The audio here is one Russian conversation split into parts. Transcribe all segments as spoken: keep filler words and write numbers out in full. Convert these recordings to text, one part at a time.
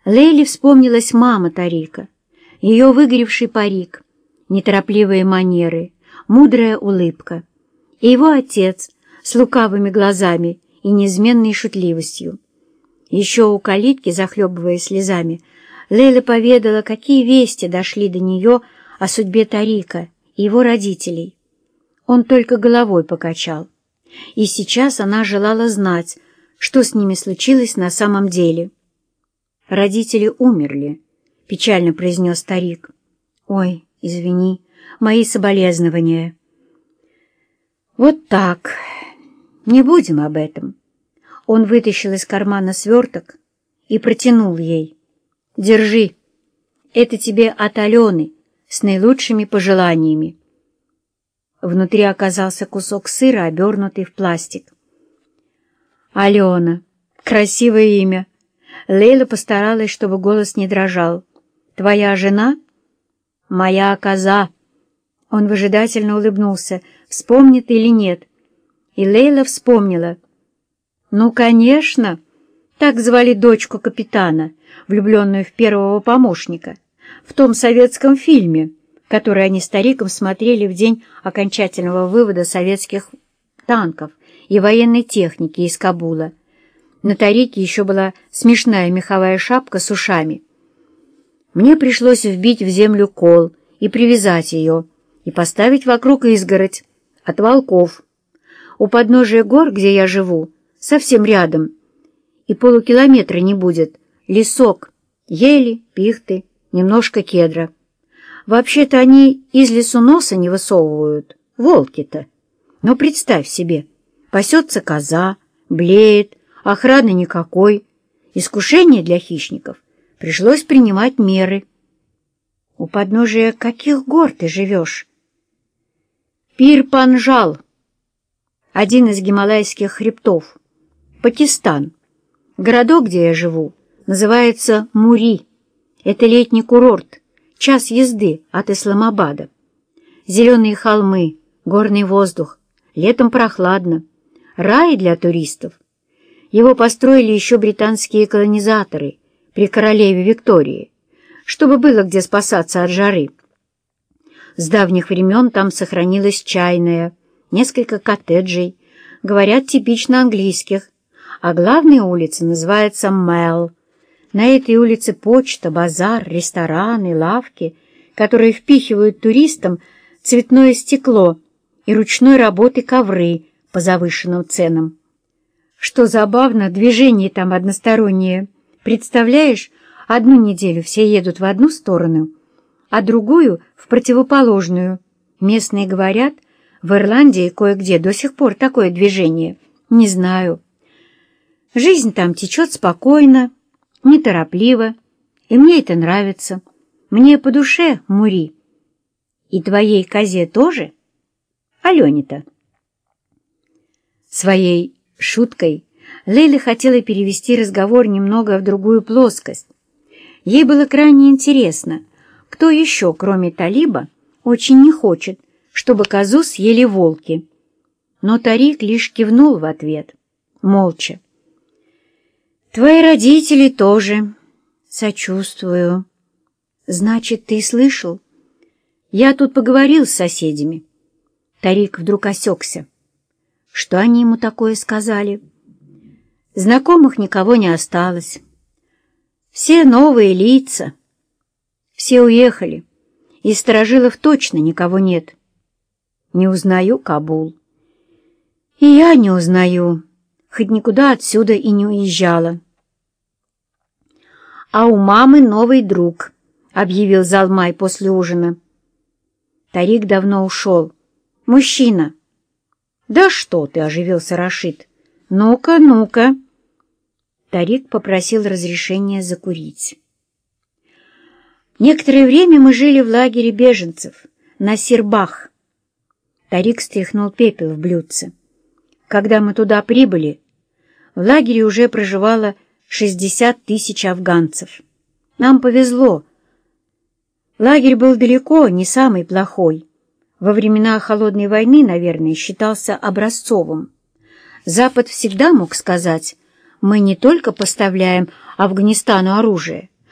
Лейле вспомнилась мама Тарика, ее выгоревший парик, неторопливые манеры, мудрая улыбка, и его отец с лукавыми глазами и неизменной шутливостью. Еще у калитки, захлебываясь слезами, Лейла поведала, какие вести дошли до нее о судьбе Тарика и его родителей. Он только головой покачал, и сейчас она желала знать, что с ними случилось на самом деле. «Родители умерли», — печально произнес старик. «Ой, извини, мои соболезнования». «Вот так. Не будем об этом». Он вытащил из кармана сверток и протянул ей. «Держи. Это тебе от Алены с наилучшими пожеланиями». Внутри оказался кусок сыра, обернутый в пластик. «Алена. Красивое имя». Лейла постаралась, чтобы голос не дрожал. «Твоя жена?» «Моя коза». Он выжидательно улыбнулся, вспомнит или нет. И Лейла вспомнила. «Ну, конечно!» Так звали дочку капитана, влюбленную в первого помощника, в том советском фильме, который они с Тариком смотрели в день окончательного вывода советских танков и военной техники из Кабула. На Тарике еще была смешная меховая шапка с ушами. Мне пришлось вбить в землю кол и привязать ее, и поставить вокруг изгородь от волков. У подножия гор, где я живу, совсем рядом, и полукилометра не будет, лесок, ели, пихты, немножко кедра. Вообще-то они из лесу носа не высовывают, волки-то. Но представь себе, пасется коза, блеет, охраны никакой, искушение для хищников, пришлось принимать меры. У подножия каких гор ты живешь? Пир-Панжал, один из гималайских хребтов, Пакистан. Городок, где я живу, называется Мури. Это летний курорт, час езды от Исламабада. Зеленые холмы, горный воздух, летом прохладно. Рай для туристов. Его построили еще британские колонизаторы при королеве Виктории, чтобы было где спасаться от жары. С давних времен там сохранилась чайная, несколько коттеджей, говорят, типично английских, а главная улица называется Мэл. На этой улице почта, базар, рестораны, лавки, которые впихивают туристам цветное стекло и ручной работы ковры по завышенным ценам. Что забавно, движение там одностороннее. Представляешь, одну неделю все едут в одну сторону, а другую — в противоположную. Местные говорят, в Ирландии кое-где до сих пор такое движение. Не знаю. Жизнь там течет спокойно, неторопливо, и мне это нравится. Мне по душе Мури. И твоей козе тоже? Алене-то. Своей шуткой Лейла хотела перевести разговор немного в другую плоскость. Ей было крайне интересно, кто еще, кроме Талиба, очень не хочет, чтобы козу съели волки. Но Тарик лишь кивнул в ответ, молча. «Твои родители тоже. Сочувствую. Значит, ты слышал? Я тут поговорил с соседями». Тарик вдруг осекся. Что они ему такое сказали? Знакомых никого не осталось. Все новые лица. Все уехали. Из сторожилов точно никого нет. Не узнаю Кабул. И я не узнаю, хоть никуда отсюда и не уезжала. «А у мамы новый друг», — объявил Залмай после ужина. Тарик давно ушел. «Мужчина». «Да что ты!» — оживился Рашид. «Ну-ка, ну-ка!» Тарик попросил разрешения закурить. Некоторое время мы жили в лагере беженцев на Сирбах. Тарик стряхнул пепел в блюдце. Когда мы туда прибыли, в лагере уже проживало шестьдесят тысяч афганцев. Нам повезло. Лагерь был далеко не самый плохой. Во времена Холодной войны, наверное, считался образцовым. Запад всегда мог сказать: мы не только поставляем Афганистану оружие,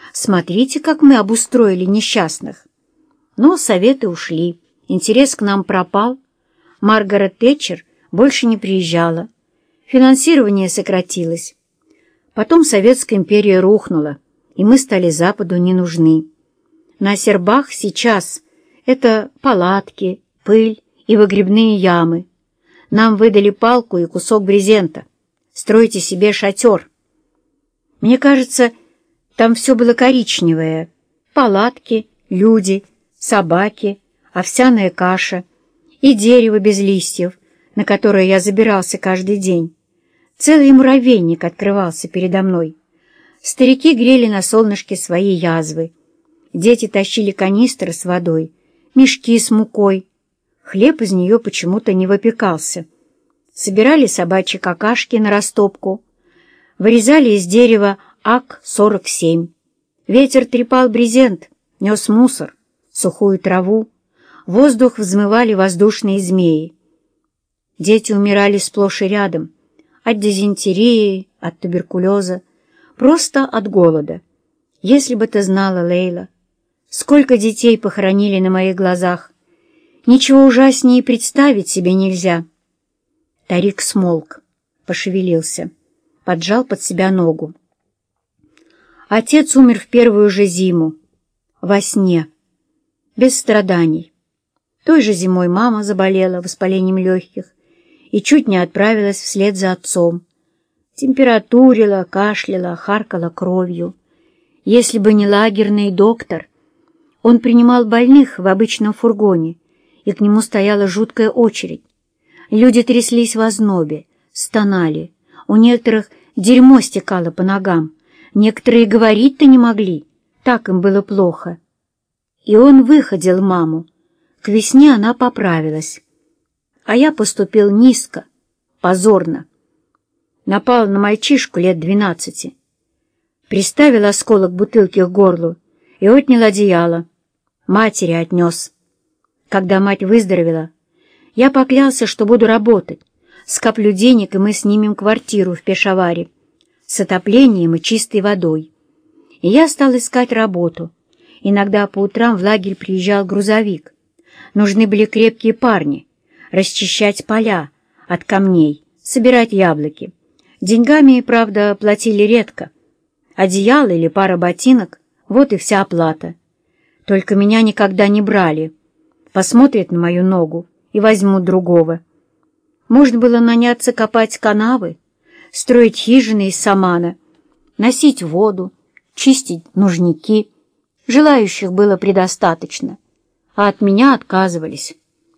Смотрите, как мы обустроили несчастных. Но советы ушли, интерес к нам пропал. Маргарет Тэтчер больше не приезжала. Финансирование сократилось. Потом Советская империя рухнула, и мы стали Западу не нужны. На Сербах сейчас это палатки, пыль и выгребные ямы. Нам выдали палку и кусок брезента. Стройте себе шатер. Мне кажется, там все было коричневое. Палатки, люди, собаки, овсяная каша и дерево без листьев, на которое я забирался каждый день. Целый муравейник открывался передо мной. Старики грели на солнышке свои язвы. Дети тащили канистры с водой, мешки с мукой. Хлеб из нее почему-то не выпекался. Собирали собачьи какашки на растопку. Вырезали из дерева ак сорок семь. Ветер трепал брезент, нес мусор, сухую траву. Воздух взмывали воздушные змеи. Дети умирали сплошь и рядом. От дизентерии, от туберкулеза, просто от голода. Если бы ты знала, Лейла, сколько детей похоронили на моих глазах. Ничего ужаснее представить себе нельзя. Тарик смолк, пошевелился, поджал под себя ногу. Отец умер в первую же зиму, во сне, без страданий. Той же зимой мама заболела воспалением легких и чуть не отправилась вслед за отцом. Температурила, кашляла, харкала кровью. Если бы не лагерный доктор, он принимал больных в обычном фургоне, и к нему стояла жуткая очередь. Люди тряслись в ознобе, стонали. У некоторых дерьмо стекало по ногам. Некоторые говорить-то не могли, так им было плохо. И он выходил маму. К весне она поправилась. А я поступил низко, позорно. Напал на мальчишку лет двенадцати. Приставил осколок бутылки к горлу и отнял одеяло. Матери отнес. Когда мать выздоровела, я поклялся, что буду работать, скоплю денег, и мы снимем квартиру в Пешаваре с отоплением и чистой водой. И я стал искать работу. Иногда по утрам в лагерь приезжал грузовик. Нужны были крепкие парни, расчищать поля от камней, собирать яблоки. Деньгами, правда, платили редко. Одеяло или пара ботинок — вот и вся оплата. Только меня никогда не брали. Посмотрят на мою ногу и возьмут другого. Можно было наняться копать канавы, строить хижины из самана, носить воду, чистить нужники. Желающих было предостаточно, а от меня отказывались.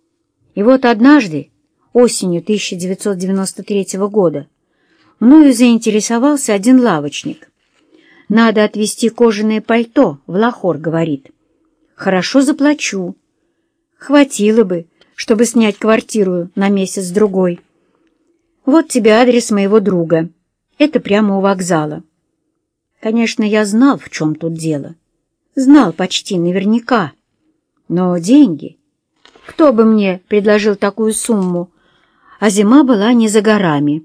И вот однажды, осенью тысяча девятьсот девяносто третьего года, мною заинтересовался один лавочник. «Надо отвезти кожаное пальто в Лахор», — говорит. «Хорошо заплачу. Хватило бы, чтобы снять квартиру на месяц-другой. Вот тебе адрес моего друга. Это прямо у вокзала». Конечно, я знал, в чем тут дело. Знал почти наверняка. Но деньги... Кто бы мне предложил такую сумму? А зима была не за горами.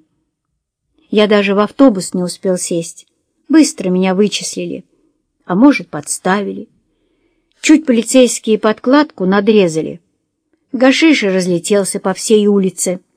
Я даже в автобус не успел сесть. Быстро меня вычислили. А может, подставили. Чуть полицейские подкладку надрезали. Гашиш разлетелся по всей улице.